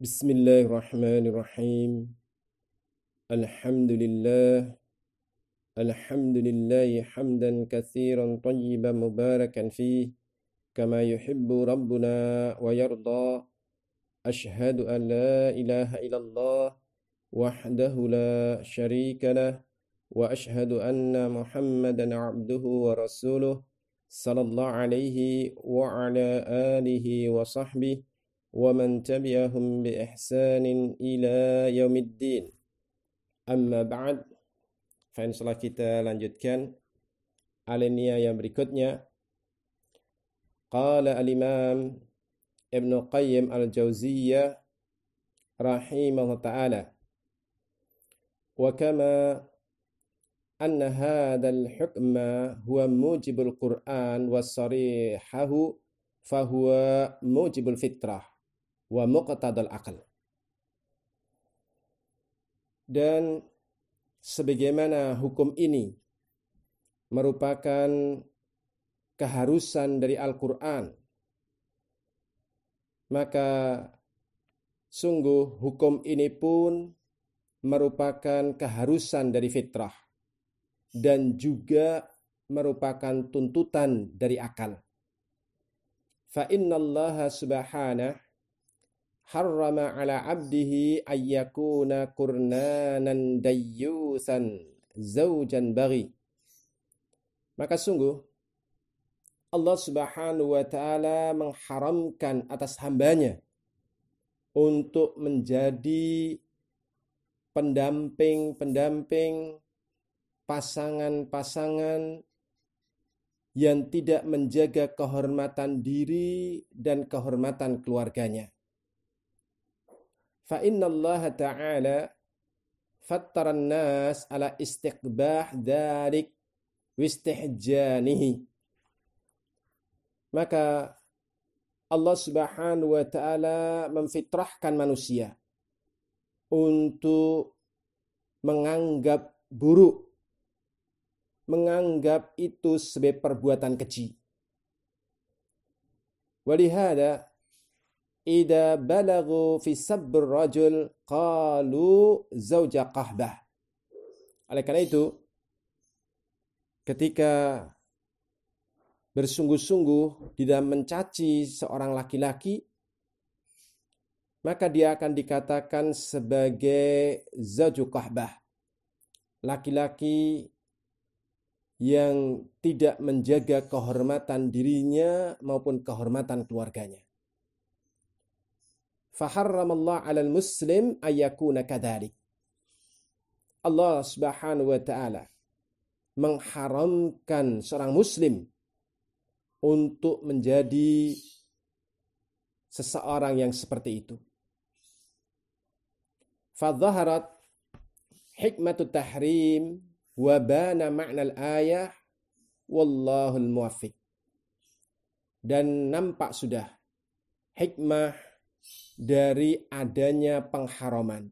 Bismillahirrahmanirrahim. Alhamdulillah. Alhamdulillahi hamdan katsiran tayyiban mubarakan fih kama yuhibbu rabbuna wa yarda. Ashhadu an la ilaha illallah wahdahu la syarika lah wa ashhadu anna Muhammadan abduhu wa rasuluh sallallahu alaihi wa ala alihi wa sahbihi ومن تبعهم بإحسان إلى يوم الدين. Amma ba'd. Insyaallah kita lanjutkan alinea yang berikutnya. Qala al-Imam Ibnu Qayyim al-Jauziyah rahimahullah ta'ala. Wa kama anna hadzal hukma huwa mujibul Qur'an wa sarihahu fahuwa mujibul fitrah wa muqtadal aql. Dan sebagaimana hukum ini merupakan keharusan dari Al-Quran, maka sungguh hukum ini pun merupakan keharusan dari fitrah dan juga merupakan tuntutan dari akal. Fa innallaha subhanahu harrama ala abdihi ayyakuna kurnanan dayyusan zawjan baghi. Maka sungguh Allah subhanahu wa ta'ala mengharamkan atas hambanya untuk menjadi pendamping-pendamping, pasangan-pasangan yang tidak menjaga kehormatan diri dan kehormatan keluarganya. Fa inna Allah ta'ala fattara an-nas ala istiqbah dzalik wa istihjanihi. Maka Allah Subhanahu wa ta'ala memfitrahkan manusia untuk menganggap buruk, menganggap itu sebagai perbuatan keji. Walihada idza balagu fi sabbir rajul qalu zauja qahbah. Oleh karena itu, ketika bersungguh-sungguh di dalam mencaci seorang laki-laki, maka dia akan dikatakan sebagai zauju qahbah, laki-laki yang tidak menjaga kehormatan dirinya maupun kehormatan keluarganya. Faharramallahu 'alal muslim ayyakuna kadzalik. Allah Subhanahu wa ta'ala mengharamkan seorang muslim untuk menjadi seseorang yang seperti itu. Fadhaharat hikmatut tahrim wa bana ma'nal ayah wallahul muwaffiq. Dan nampak sudah hikmah dari adanya pengharaman.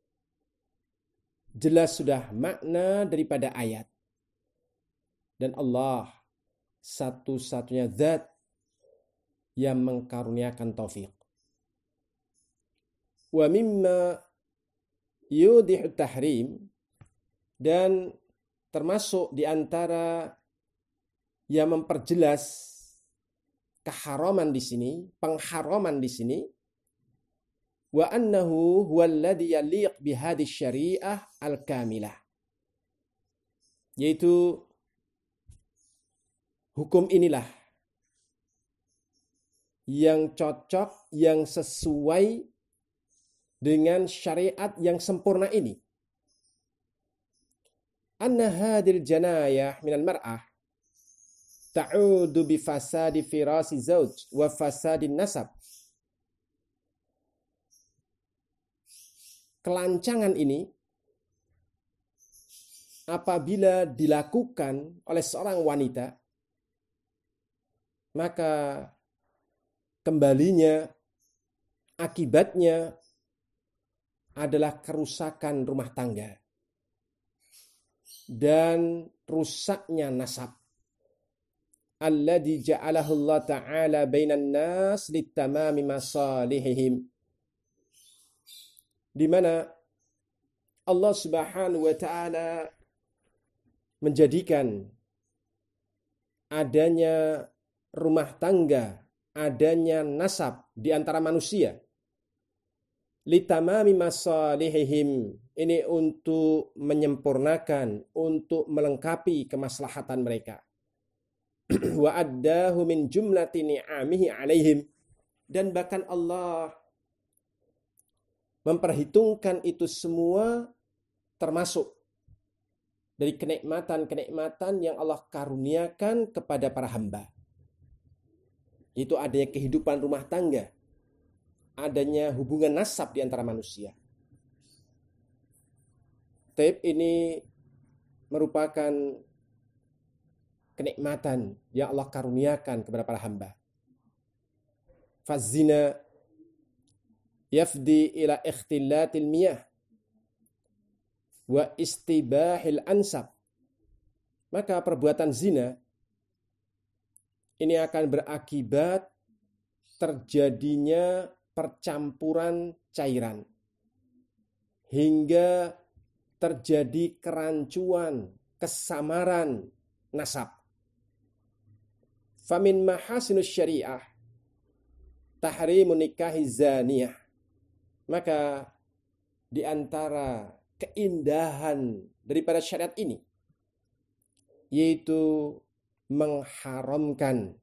Jelas sudah makna daripada ayat. Dan Allah satu-satunya zat yang mengkaruniakan taufik. Wa mimma yudihu tahrim, dan termasuk di antara yang memperjelas keharaman di sini, pengharaman di sini, wa annahu huwallazi yaliq bihadhihi syariah al-kamilah, yaitu hukum inilah yang cocok, yang sesuai dengan syariat yang sempurna ini. Anna hadhil janayah minal mar'ah ta'udu bi fasadi firasi zauj wa fasadin nasab. Kelancangan ini apabila dilakukan oleh seorang wanita, maka kembalinya, akibatnya adalah kerusakan rumah tangga dan rusaknya nasab. Alladzi ja'alahu Allah ta'ala bainan nas litamami masalihihim. di mana Allah Subhanahu wa taala menjadikan adanya rumah tangga, adanya nasab di antara manusia litamami masalihihim, ini untuk menyempurnakan, untuk melengkapi kemaslahatan mereka. Wa addahu min jumlati ni'amihi alaihim, dan bahkan Allah memperhitungkan itu semua termasuk dari kenikmatan-kenikmatan yang Allah karuniakan kepada para hamba. Itu adanya kehidupan rumah tangga, adanya hubungan nasab di antara manusia. Taib ini merupakan kenikmatan yang Allah karuniakan kepada para hamba. Fazina yafdi ila ikhtilatil miyah wa istibahil ansab. Maka perbuatan zina ini akan berakibat terjadinya percampuran cairan hingga terjadi kerancuan, kesamaran nasab. Famin mahasinus syariah tahrimun nikahi zaniyah. Maka di antara keindahan daripada syariat ini yaitu mengharamkan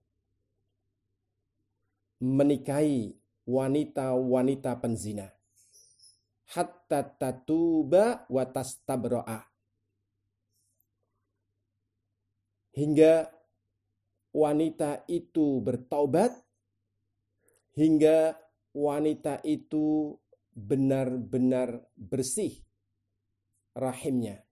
menikahi wanita-wanita penzina hatta tatuba wa tastabra'a, hingga wanita itu bertaubat, hingga wanita itu benar-benar bersih rahimnya.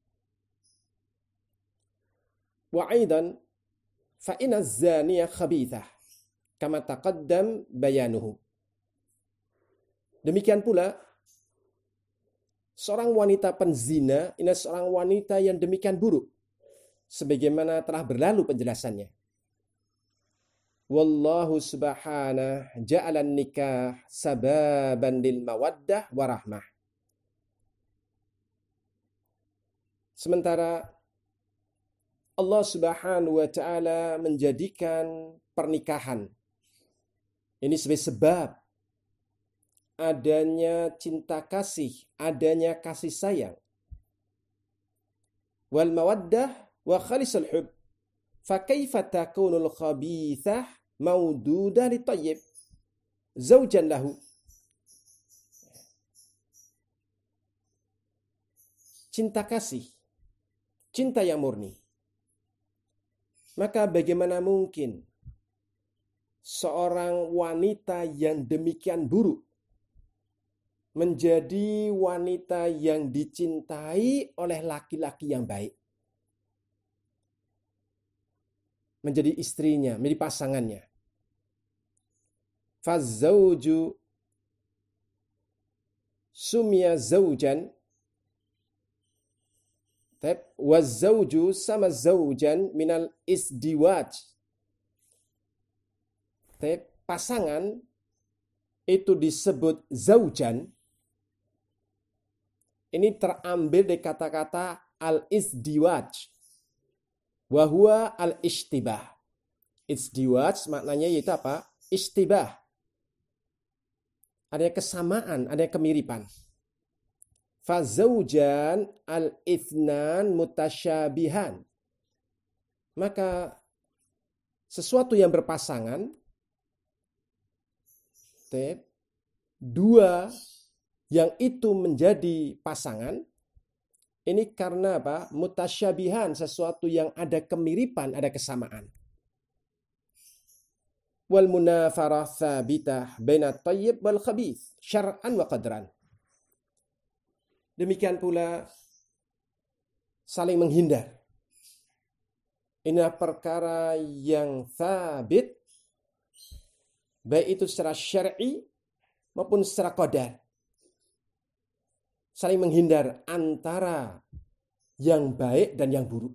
Wa aidan fa inna zaniya khabithah kama taqaddam bayanuhu. Demikian pula seorang wanita penzina ini seorang wanita yang demikian buruk sebagaimana telah berlalu penjelasannya. Wallahu subhanahu ja'alan nikah sababan lil mawaddah warahmah. Sementara Allah Subhanahu wa taala menjadikan pernikahan ini sebagai sebab adanya cinta kasih, adanya kasih sayang. Wal mawaddah wa khalisul hub. Fa kaifa takunul khabithah mawdudah li tayyib zawjan lahu. Cinta kasih, cinta yang murni. Maka bagaimana mungkin seorang wanita yang demikian buruk menjadi wanita yang dicintai oleh laki-laki yang baik, menjadi istrinya, menjadi pasangannya. Fazauju sumya zaujan, wazauju sama zaujan minal isdiwaj. Pasangan itu disebut zaujan. Ini terambil dari kata-kata al-isdiwaj. Wahuwa al-ishtibah. Isdiwaj maknanya yaitu apa? Ishtibah. Ada kesamaan, ada kemiripan. Fazaujan al-ithnan mutasyabihan. Maka sesuatu yang berpasangan, dua yang itu menjadi pasangan, ini karena apa? Mutasyabihan, sesuatu yang ada kemiripan, ada kesamaan. Wal munafarah thabitah baina tayyib wal khabith syar'an wa qadran. Demikian pula saling menghindar. Inilah perkara yang thabit, baik itu secara syar'i maupun secara qadar. Saling menghindar antara yang baik dan yang buruk.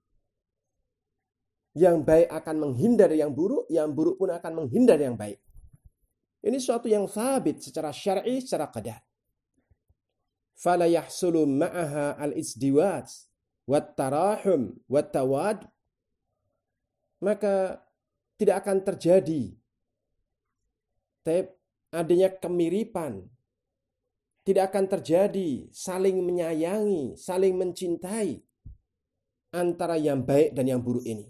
Yang baik akan menghindar yang buruk pun akan menghindar yang baik. Ini suatu yang thabit secara syar'i, secara qadar. fala yahsulu ma'aha al-izdiwaj wat tarahum wat tawad, maka tidak akan terjadi adanya kemiripan, tidak akan terjadi saling menyayangi, saling mencintai antara yang baik dan yang buruk ini.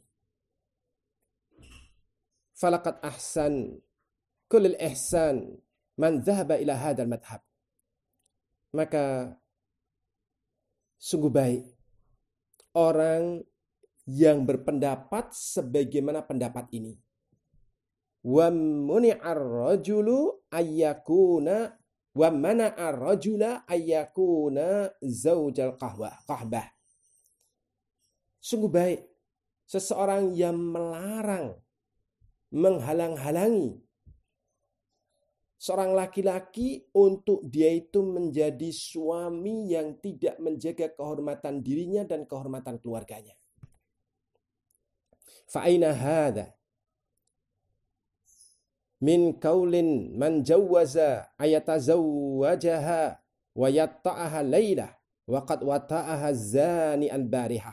Falaqad ahsan kullil ihsan man dhahaba ila hadzal madhab. Maka sungguh baik orang yang berpendapat sebagaimana pendapat ini. Wa muni'ar rajulu ayyakuna wa mana'ar rajula ayyakuna zaujal qahbah. Sungguh baik seseorang yang melarang, menghalang-halangi seorang laki-laki untuk dia itu menjadi suami yang tidak menjaga kehormatan dirinya dan kehormatan keluarganya. Fa'aina hadha min qaulin man jawwaza ayatazawwajaha wa yatta'aha laylah wa qad wata'aha zani al-barihah.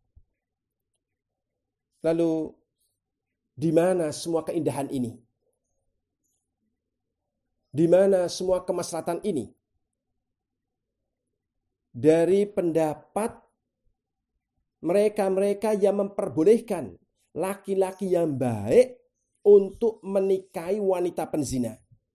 Lalu di mana semua keindahan ini? Di mana semua kemaslahatan ini? Dari pendapat mereka-mereka yang memperbolehkan laki-laki yang baik untuk menikahi wanita penzina.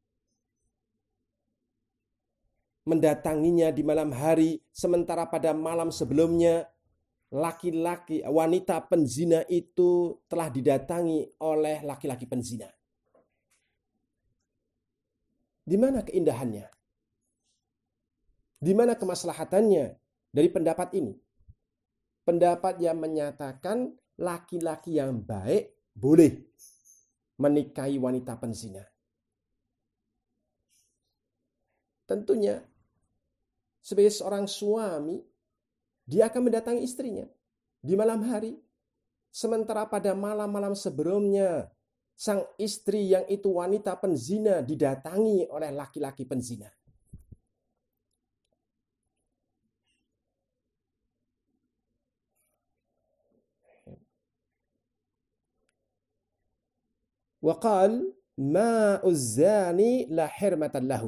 Mendatanginya di malam hari, sementara pada malam sebelumnya laki-laki wanita penzina itu telah didatangi oleh laki-laki penzina. Di mana keindahannya? Di mana kemaslahatannya dari pendapat ini? Pendapat yang menyatakan laki-laki yang baik boleh menikahi wanita penzina. Tentunya sebagai seorang suami, dia akan mendatangi istrinya di malam hari. Sementara pada malam-malam sebelumnya, sang istri yang itu wanita penzina didatangi oleh laki-laki penzina. Wa qal ma'uz zani la hirmatan lahu.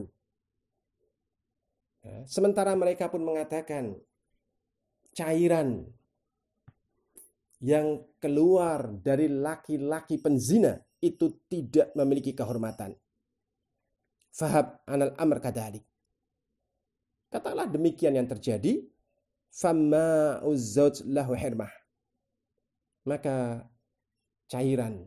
Sementara mereka pun mengatakan cairan yang keluar dari laki-laki penzina itu tidak memiliki kehormatan. Fahab anal amr kadalik. Katakanlah demikian yang terjadi. Famma uzzauj lahu hirmah. Maka cairan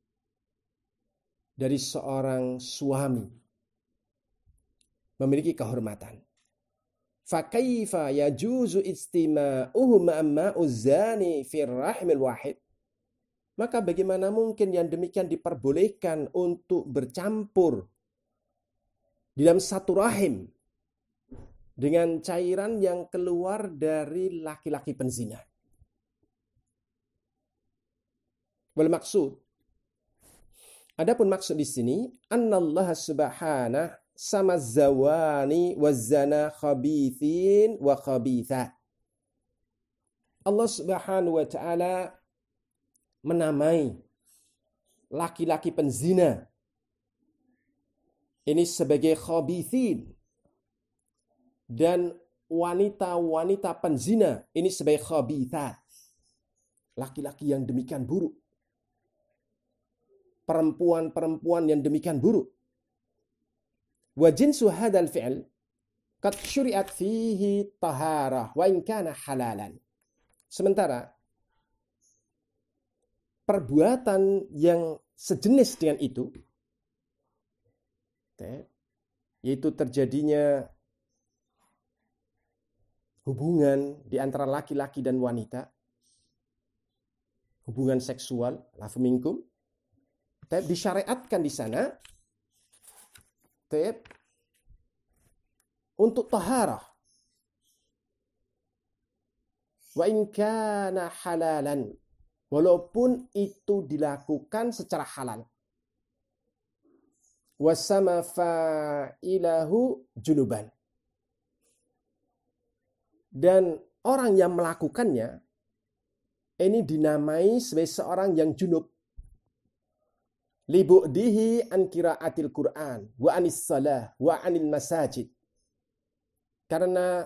dari seorang suami memiliki kehormatan. Fakaifa yajuzu istima'uhu ma'amma uzzani fi rahimil wahid. Maka bagaimana mungkin yang demikian diperbolehkan untuk bercampur di dalam satu rahim dengan cairan yang keluar dari laki-laki penzina. Wal maksud, adapun maksud di sini, annallaha subhanahu sama zawani wazana khabithin wa khabitha. Allah Subhanahu wa taala menamai laki-laki penzina ini sebagai khabithin dan wanita-wanita penzina ini sebagai khabithat, laki-laki yang demikian buruk, perempuan-perempuan yang demikian buruk. Wa jinsu hadzal fi'l qad syuri'at fihi taharah wa in kana halalan. Sementara perbuatan yang sejenis dengan itu, yaitu terjadinya hubungan di antara laki-laki dan wanita, hubungan seksual, lafu minkum, disyariatkan di sana untuk taharah. Wa in kana halalan, walaupun itu dilakukan secara halal. Wasama fa'ilahu junuban. Dan orang yang melakukannya ini dinamai sebagai seorang yang junub. Libu'dihi an qiraatil Qur'an wa anis salah wa anil masajid. Karena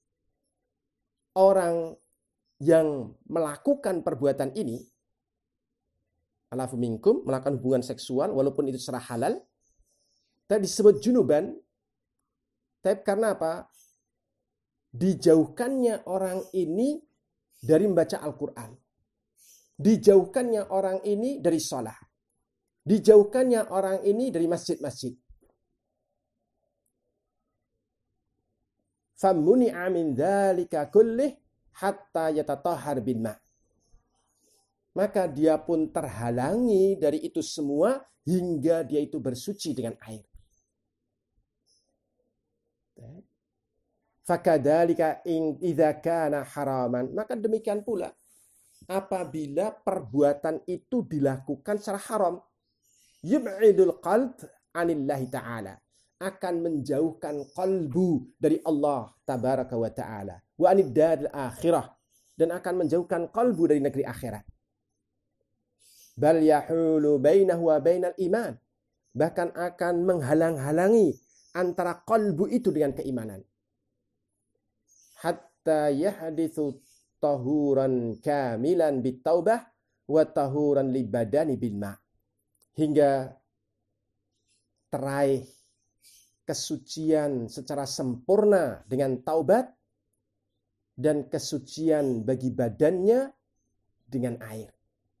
orang yang melakukan perbuatan ini, alafu minkum, melakukan hubungan seksual walaupun itu secara halal, tadi disebut junuban. Tapi karena apa? Dijauhkannya orang ini dari membaca Al-Quran. Dijauhkannya orang ini dari sholat. Dijauhkannya orang ini dari masjid-masjid. Famuni'a min dzalika kullih hatta yatatahhar bil ma'. Maka dia pun terhalangi dari itu semua hingga dia itu bersuci dengan air. Fakadzalika idza kana haraman, maka demikian pula apabila perbuatan itu dilakukan secara haram, yub'idul qalb anillahi ta'ala, akan menjauhkan qalbu dari Allah tabaraka wa ta'ala, wa anid daril akhirah, dan akan menjauhkan qalbu dari negeri akhirat. Bal yahulu bainahu wa bainal iman, bahkan akan menghalang-halangi antara qalbu itu dengan keimanan. Hatta yahdithu tahuran kamilan bitaubah wa tahuran libadani bilma, hingga teraih kesucian secara sempurna dengan taubat dan kesucian bagi badannya dengan air.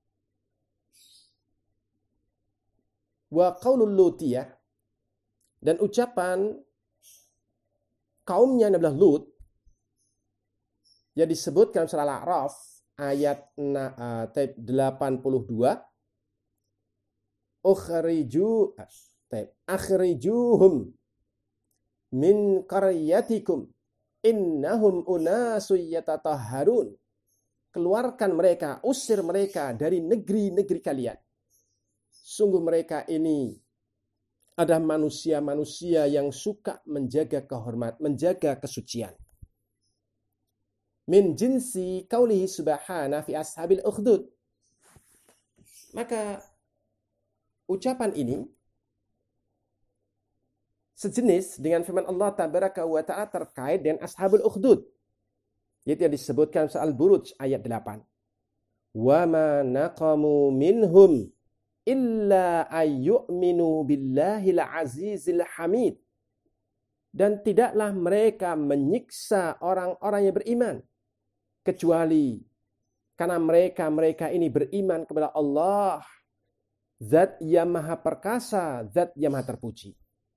Wa qaulul Lutiyah, dan ucapan kaumnya adalah Lut yang disebutkan surah Al-A'raf ayat 82, akhrijuhum min qaryatikum innahum unasun yatatahharun. Keluarkan mereka, usir mereka dari negeri-negeri kalian. Sungguh mereka ini ada manusia-manusia yang suka menjaga kehormatan, menjaga kesucian. Min jinsi qaulihi subhana fi ashabil ukhdud. Maka ucapan ini sejenis dengan firman Allah tabaraka wa ta'ala terkait dengan ashabul ukhdud, yaitu yang disebutkan soal Buruj ayat 8. Wa ma naqamu minhum illa ayyu'minu billahil azizil hamid. Dan tidaklah mereka menyiksa orang-orang yang beriman, kecuali karena mereka ini beriman kepada Allah, Zat yang maha perkasa, Zat yang maha terpuji.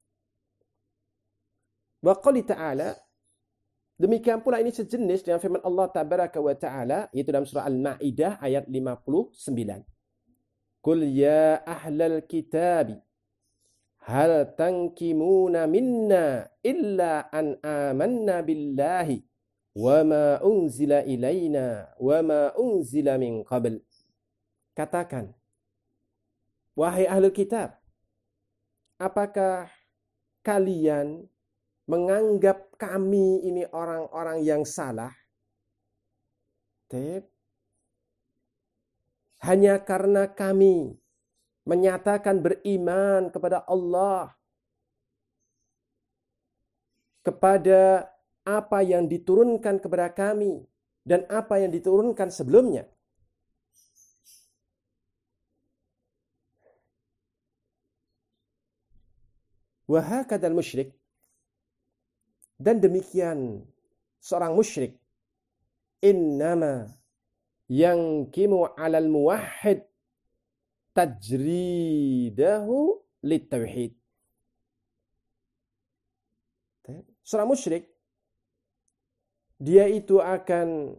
Wa qali ta'ala, demikian pula ini sejenis dengan firman Allah tabaraka wa ta'ala, yaitu dalam surah Al-Ma'idah ayat 59. Qul ya ahlal kitabi hal tankimuna minna illa an amanna billahi wa ma unzila ilaina wa ma unzila min qabl. Katakan, wahai ahlul kitab, apakah kalian menganggap kami ini orang-orang yang salah? Hanya karena kami menyatakan beriman kepada Allah, kepada apa yang diturunkan kepada kami dan apa yang diturunkan sebelumnya. Wa hakadzal musyrik, dan demikian seorang musyrik, innama yankimu 'alal muwahhid tajridahu litauhid. Seorang musyrik, dia itu akan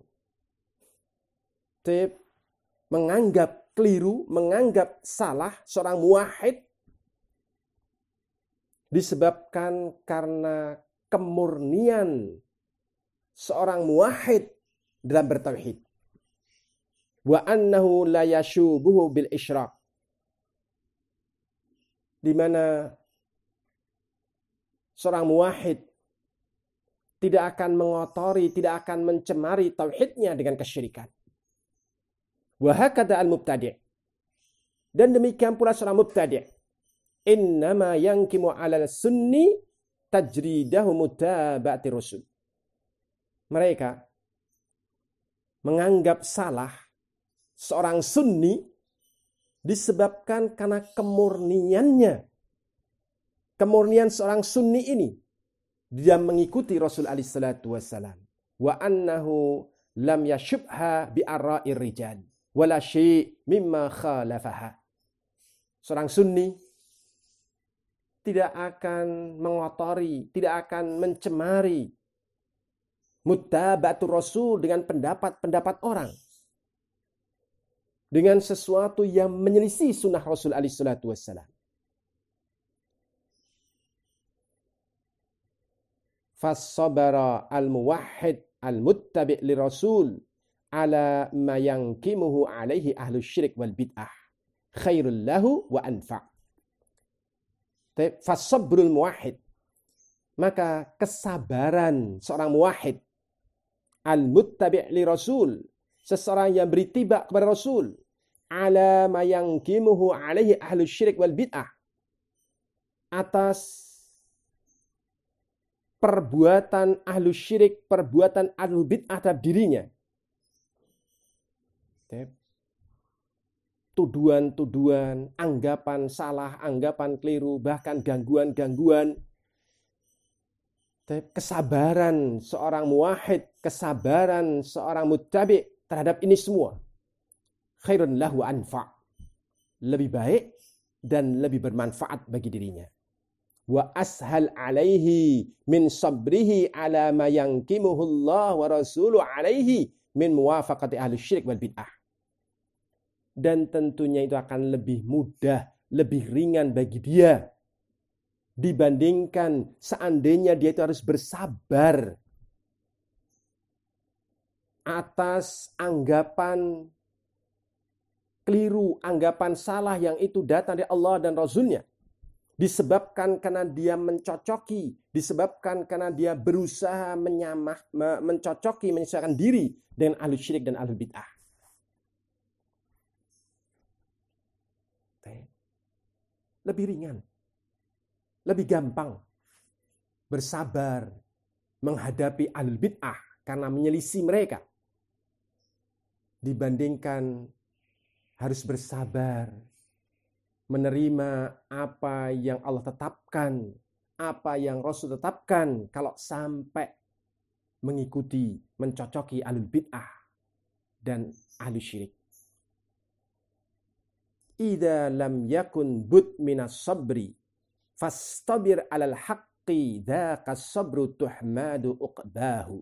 menganggap keliru, menganggap salah seorang muwahhid disebabkan karena kemurnian seorang muwahhid dalam bertauhid. Wa annahu la yashubuhu bil isyrak, di mana seorang muwahhid tidak akan mengotori, tidak akan mencemari tauhidnya dengan kesyirikan. Wa hakadha al-mubtadi'. Dan demikian pula seorang mubtadi'. Innama yankimu 'alal sunni tajridahu mutaba'ati rasul. Mereka menganggap salah seorang sunni disebabkan karena kemurniannya. Kemurnian seorang sunni ini, dia mengikuti Rasul alaihi salatu wassalam. Wa annahu lam yashubha bi arra'ir rijal wala syai' mimma khalafaha. Seorang sunni tidak akan mengotori, tidak akan mencemari muttaba'atur rasul dengan pendapat-pendapat orang. Dengan sesuatu yang menyelisih sunnah Rasul alaihi salatu wassalam. Fassabara al-muwahhid al-muttabi' li rasul ala ma yankimuhu alaihi ahlu syirik wal bid'ah khairul lahu wa anfa'. Fassabrul muwahhid, maka kesabaran seorang muwahhid al-muttabi' li rasul, seseorang yang beritiba kepada Rasul, ala ma yankimuhu alaihi ahlu syirik wal bid'ah, atas perbuatan ahlu syirik, perbuatan ahlu bid'ah terhadap dirinya. Tuduhan-tuduhan, anggapan salah, anggapan keliru, bahkan gangguan-gangguan. Kesabaran seorang muwahhid, kesabaran seorang muttabi' terhadap ini semua. Khairun lahu anfa'. Lebih baik dan lebih bermanfaat bagi dirinya. Wa ashal alaihi min sabrihi ala ma yankimuhu Allah wa rasuluhu alaihi min muwafaqati ahli syirik wal bid'ah. Dan tentunya itu akan lebih mudah, lebih ringan bagi dia dibandingkan seandainya dia itu harus bersabar atas anggapan keliru, anggapan salah yang itu datang dari Allah dan Rasulnya. Disebabkan karena dia mencocoki, disebabkan karena dia berusaha mencocoki, menyesuaikan diri dengan ahli syirik dan ahli bid'ah. Lebih ringan, lebih gampang bersabar menghadapi ahli bid'ah karena menyelisih mereka dibandingkan harus bersabar menerima apa yang Allah tetapkan, apa yang Rasul tetapkan kalau sampai mengikuti, mencocoki ahlul bid'ah dan ahli syirik. Idza lam yakun bud minas sabri fastabir alal haqqi dzaka sabru tuhmadu uqbahu.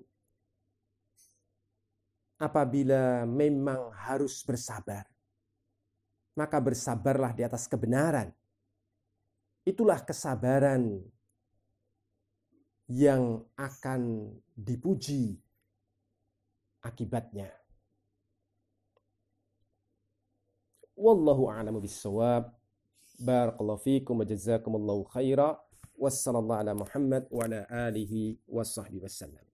Apabila memang harus bersabar, maka bersabarlah di atas kebenaran. Itulah kesabaran yang akan dipuji akibatnya. Wallahu a'lamu bis-shawab. Barakallahu fikum wa jazakumullahu khaira. Wassallallahu ala Muhammad wa ala alihi wa sahbihi wasallam.